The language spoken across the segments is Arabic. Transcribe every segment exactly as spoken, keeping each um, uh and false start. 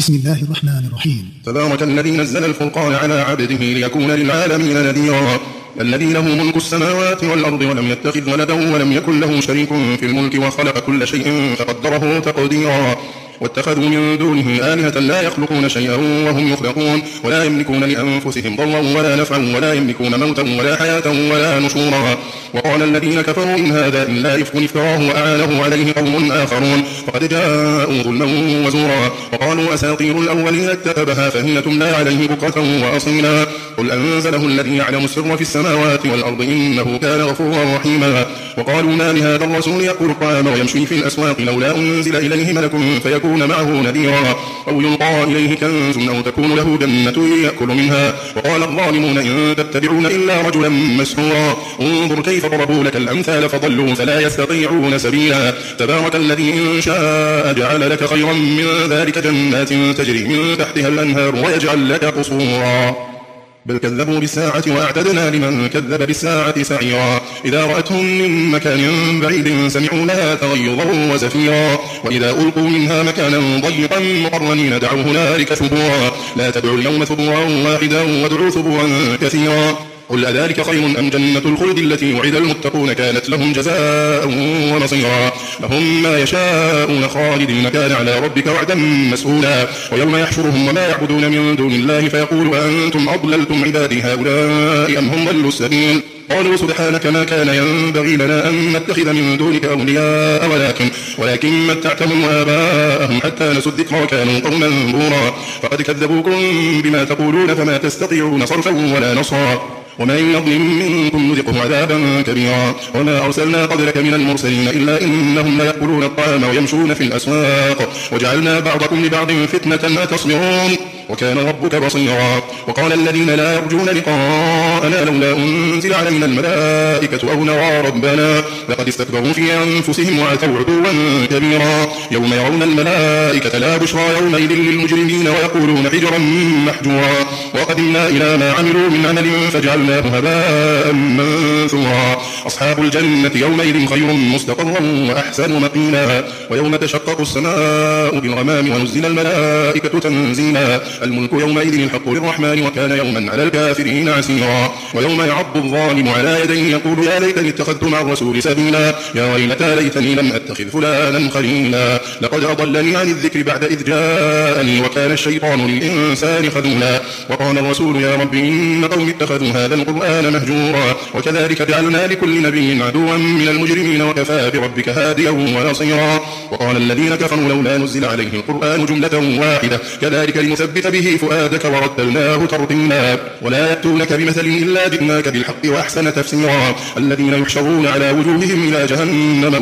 بسم الله الرحمن الرحيم. تبارك الذي نزل الفرقان على عبده ليكون للعالمين نذيرا الذي له ملك السماوات والأرض ولم يتخذ ولدا ولم يكن له شريك في الملك وخلق كل شيء فقدره تقديرا واتخذوا من دونه آلهة لا يخلقون شيئا وهم يخلقون ولا يملكون لأنفسهم ضرا ولا نفعا ولا يملكون موتا ولا حياة ولا نشورا. وقال الذين كفروا إن هذا إلا إفك افتراه وأعانه عليه قوم آخرون فقد جاءوا ظلما وزورا. وقالوا أساطير الأولين اكتتبها فهي تملى عليه بكرة وأصيلا قل أنزله الذي يعلم السر في السماوات والأرض إنه كان غفورا رحيما. وقالوا ما لهذا الرسول يأكل الطعام ويمشي في الأسواق لولا أنزل إليه ملك فيكون معه نذيرا أو يلقى إليه كنز أو تكون له جنة يأكل منها. وقال الظالمون إن تتبعون إلا رجلا مسحورا انظر كيف ضربوا لك الأمثال فضلوا فلا يستطيعون سبيلا. تبارك الذي إن شاء جعل لك خيرا من ذلك جنات تجري من تحتها الأنهار ويجعل لك قصورا بل كذبوا بالساعة وأعتدنا لمن كذب بالساعة سعيرا. إذا رأتهم من مكان بعيد سمعوا لها تغيظا وزفيرا وإذا ألقوا منها مكانا ضيقا مقرنين دعوا هنالك ثبورا لا تدعوا اليوم ثبورا واحدا وادعوا ثبورا كثيرا. قل أذلك خير أم جنة الخلد التي وعد المتقون كانت لهم جزاء ومصيرا لهم ما يشاءون خالدين كان على ربك وعدا مسئولا. ويوم يحشرهم وما يعبدون من دون الله فيقول أنتم أضللتم عبادي هؤلاء أم هم ضلوا السبيل قالوا سبحانك ما كان ينبغي لنا أن نتخذ من دونك أولياء ولكن ولكن متعتهم وآباءهم حتى نسوا الذكر وكانوا قوما بورا. فقد كذبوكم بما تقولون فما تستطيعون صرفا ولا نصرا ومن يظلم منكم نذقه عذابا كبيرا. وما أرسلنا قبلك من المرسلين إلا إنهم ليأكلون الطعام ويمشون في الأسواق وجعلنا بعضكم لبعض فتنة أتصبرون وكان ربك بصيرا. وقال الذين لا يرجون لقاءنا لولا أنزل علينا الملائكة أو نرى ربنا لقد استكبروا في أنفسهم وعتوا عتوا كبيرا. يوم يرون الملائكة لا بشرى يومئذ للمجرمين ويقولون حجرا محجورا وقدمنا إلى ما عملوا من عمل فجعلناه هباء منثورا. أصحاب الجنة يومئذ خير مستقرا وأحسن مقيلا. ويوم تشقق السماء بالغمام ونزل الملائكة تنزيلا الملك يومئذ الحق للرحمن وكان يوما على الكافرين عسيرا. ويوم يعض الظالم على يديه يقول يا ليتني اتخذت مع الرسول سبيلا يا ويلتى ليتني لم أتخذ فلانا خليلا لقد أضلني عن الذكر بعد إذ جاءني وكان الشيطان للإنسان خذولا. وقال الرسول يا رب إن قوم اتخذوا هذا القرآن مهجورا وكذلك جعلنا لكل نبي عدوا من المجرمين وكفى بربك هاديا ونصيرا. وقال الذين كفروا لولا نزل عليه القرآن جملة واحدة كذلك لنثبت به فؤادك ورتلناه ترتيلا ولا يأتونك بمثل إلا جئناك بالحق وأحسن تفسيرا. الذين يحشرون على وجوههم إلى جهنم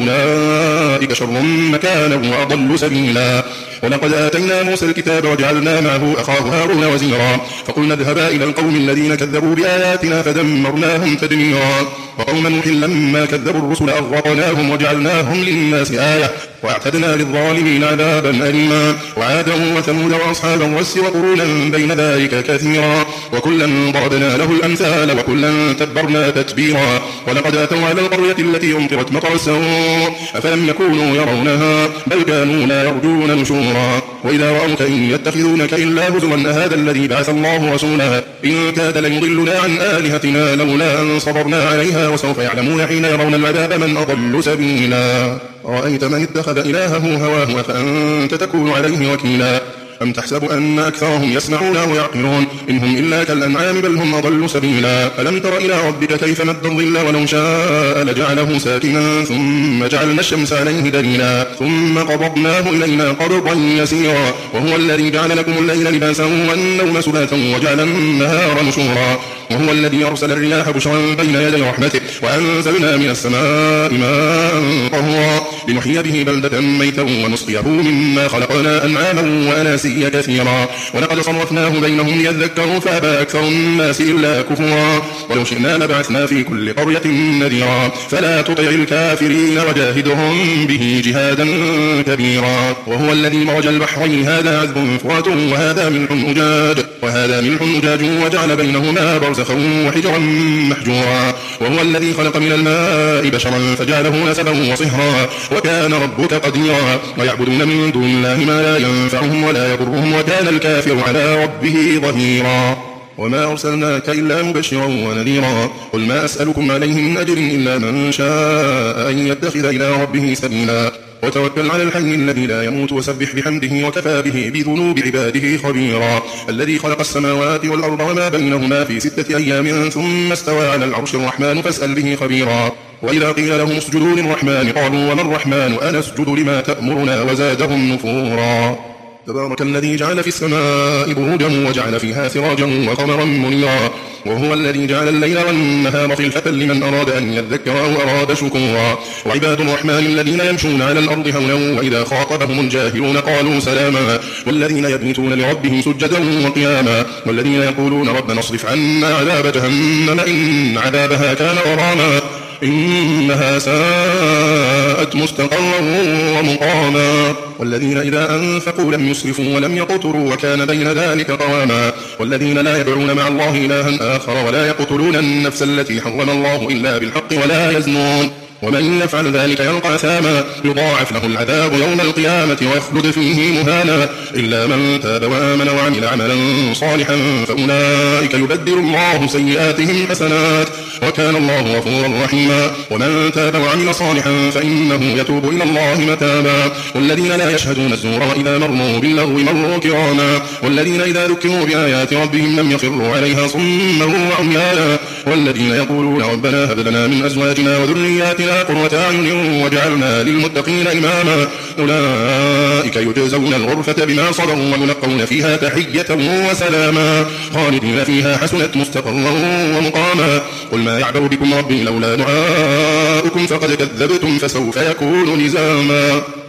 أولئك شر مكانا وأضل سبيلا. ولقد آتينا موسى الكتاب وجعلنا معه أخاه هارون وزيرا فقلنا اذهبا إلى القوم الذين كذبوا بآياتنا فدمرناهم تدميرا. وقوم نوح لما كذبوا الرسل أغرقناهم وجعلناهم للناس آية واعتدنا للظالمين عذابا أليما. وعادا وثمود وأصحاب الرس وقرونا بين ذلك كثيرا وكلا ضربنا له الأمثال وكلا تبرنا تتبيرا. ولقد أتوا على القرية التي أمطرت مطر السوء أفلم يكونوا يرونها بل كانوا لا يرجون نشورا. وإذا رأوك إن يتخذونك إلا هزوا هذا الذي بعث الله رسولا إن كاد ليضلنا عن آلهتنا لولا أن صبرنا عليها وسوف يعلمون حين يرون العذاب من أضل سبيلا. رأيت من اتخذ إلهه هواه فأنت تكون عليه وكيلا أم تحسب أن أكثرهم يسمعون ويعقلون إنهم إلا كالأنعام بل هم أضل سبيلا. ألم تر إلى ربك كيف مد الظل ولو شاء لجعله ساكنا ثم جعلنا الشمس عليه دليلا ثم قبضناه إلينا قبضا يسيرا. وهو الذي جعل لكم الليل لباسا والنوم سباتا وجعل النهار نشورا. وهو الذي أرسل الرياح بشرا بين يدي رحمته وأنزلنا من السماء ماء طهورا لنحيي به بلدة ميتا ونسقيه مما خلقنا أنعاما وأناسيا كثيرا. ولقد صرفناه بينهم ليذكروا فأبى أكثر الناس إلا كفورا. ولو شئنا لبعثنا في كل قرية نذيرا فلا تطع الكافرين وجاهدهم به جهادا كبيرا. وهو الذي مرج البحرين هذا عذب فرات وهذا ملح أجاج وهذا ملح أجاج وجعل بينهما برزخا وحجرا محجورا. وهو الذي خلق من الماء بشرا فجعله نسبا وصهرا وكان ربك قديرا ويعبدون من دون الله ما لا ينفعهم ولا يضرهم وكان الكافر على ربه ظهيرا وما أرسلناك إلا مبشرا ونذيرا قل ما أسألكم عليه من أجر إلا من شاء أن يتخذ إلى ربه سبيلا وتوكل على الحي الذي لا يموت وسبح بحمده وكفى به بذنوب عباده خبيرا الذي خلق السماوات والأرض وما بينهما في ستة أيام ثم استوى على العرش الرحمن فاسأل به خبيرا وإذا قيل لهم اسجدوا للرحمن قالوا وما الرحمن أنسجد لما تأمرنا وزادهم نفورا تبارك الذي جعل في السماء بروجا وجعل فيها سراجا وقمرا منيرا وهو الذي جعل الليل والنهار خلفة لمن أراد أن يذكر أو أراد شكورا وعباد الرحمن الذين يمشون على الأرض هونا وإذا خاطبهم الجاهلون قالوا سلاما والذين يبيتون لربهم سجدا وقياما والذين يقولون ربنا اصرف عنا عذاب جهنم إن عذابها كان غراما إنها ساءت مستقرا ومقاما والذين إذا أنفقوا لم يسرفوا ولم يقتروا وكان بين ذلك قواما والذين لا يدعون مع الله إلها آخر ولا يقتلون النفس التي حرم الله إلا بالحق ولا يزنون ومن يفعل ذلك يلقى أثاما يضاعف له العذاب يوم القيامة ويخلد فيه مهانا إلا من تاب وآمن وعمل عملا صالحا فأولئك يبدل الله سيئاتهم حسنات وكان الله غفورا رحيما ومن تاب وعمل صالحا فإنه يتوب إلى الله متابا والذين لا يشهدون الزور وإذا مروا باللغو مروا كراما والذين إذا ذكروا بآيات ربهم لم يخروا عليها صما وعميانا والذين يقولون ربنا هب لنا من أزواجنا وذرياتنا قرة أعين وجعلنا للمتقين إماما أولئك يجزون الغرفة بما صبروا ويلقون فيها تحية وسلاما خالدين فيها حسنت مستقرا ومقاما قل ما يعبأ بكم ربي لولا دعاؤكم فقد كذبتم فسوف يكون لزاما